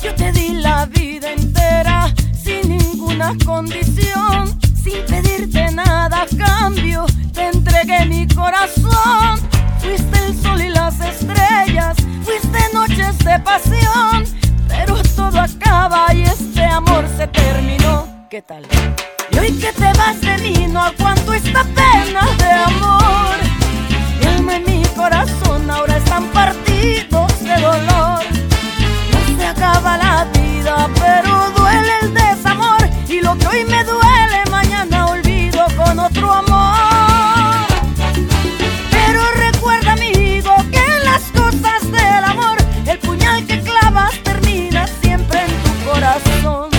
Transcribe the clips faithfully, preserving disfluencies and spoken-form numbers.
Yo te di la vida entera sin ninguna condición, sin pedirte nada a cambio, te entregué mi corazón. Fuiste el sol y las estrellas, fuiste noches de pasión, pero todo acaba y este amor se terminó. ¿Qué tal? Y hoy que te vas de mí no aguanto esta pena de amor. Mi alma y mi corazón ahora están partidos de dolor. No se acaba la vida, pero duele el desamor, y lo que hoy me duele mañana olvido con otro amor. Pero recuerda, amigo, que en las cosas del amor el puñal que clavas termina siempre en tu corazón.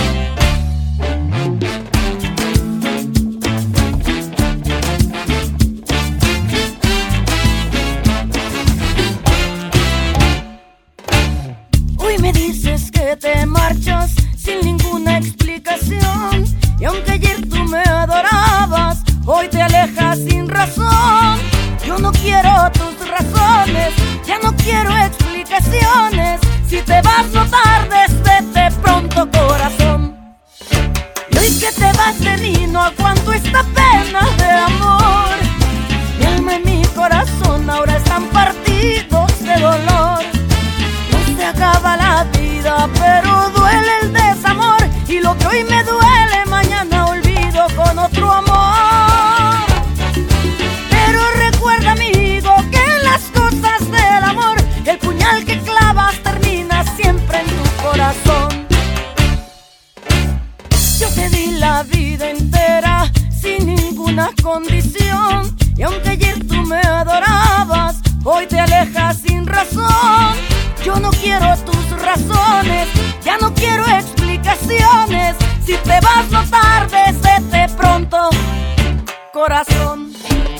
Hoy me dices que te marchas sin ninguna explicación, y aunque ayer tú me adorabas, hoy te alejas sin razón. Yo no quiero tus razones, ya no quiero explicaciones. Si te vas no tardes, vete pronto, corazón. Y hoy que te vas de mí no aguanto esta pena de amor. Mi alma y mi corazón ahora están partidos de dolor. No se acaba la vida, pero duele el desamor, y lo que hoy me duele mañana olvido con otro amor. Pero recuerda, amigo, que en las cosas del amor el puñal que clavas termina siempre en tu corazón. Yo te di la vida entera sin ninguna condición, y aunque ayer tú me adorabas, hoy te alejas sin razón. Yo no quiero tus razones, ya no quiero explicaciones. Si te vas no tardes, vete pronto, corazón.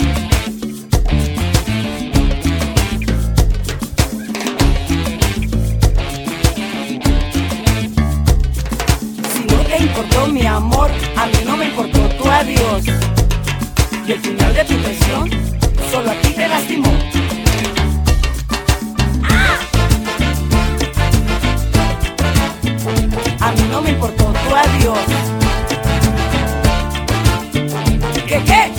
Si no te importó mi amor, a mí no me importó tu adiós, y el final de tu traición solo a ti te lastimó. A mí no me importó tu adiós. ¿Qué, qué?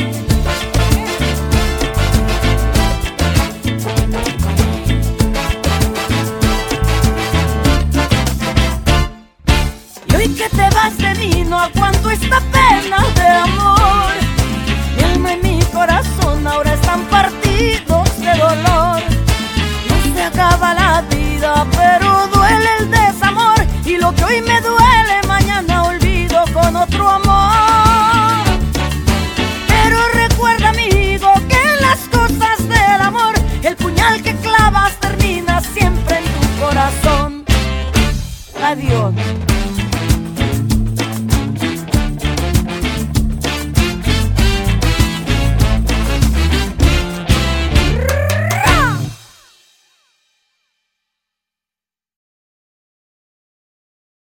Y hoy que te vas de mí no aguanto esta pena de amor. Mi alma y mi corazón ahora están partidos de dolor. No se acaba la vida, pero duele el desamor, y lo que hoy me duele mañana olvido con otro amor. Pero recuerda, amigo, que en las cosas del amor el puñal que clavas termina siempre en tu corazón. Adiós.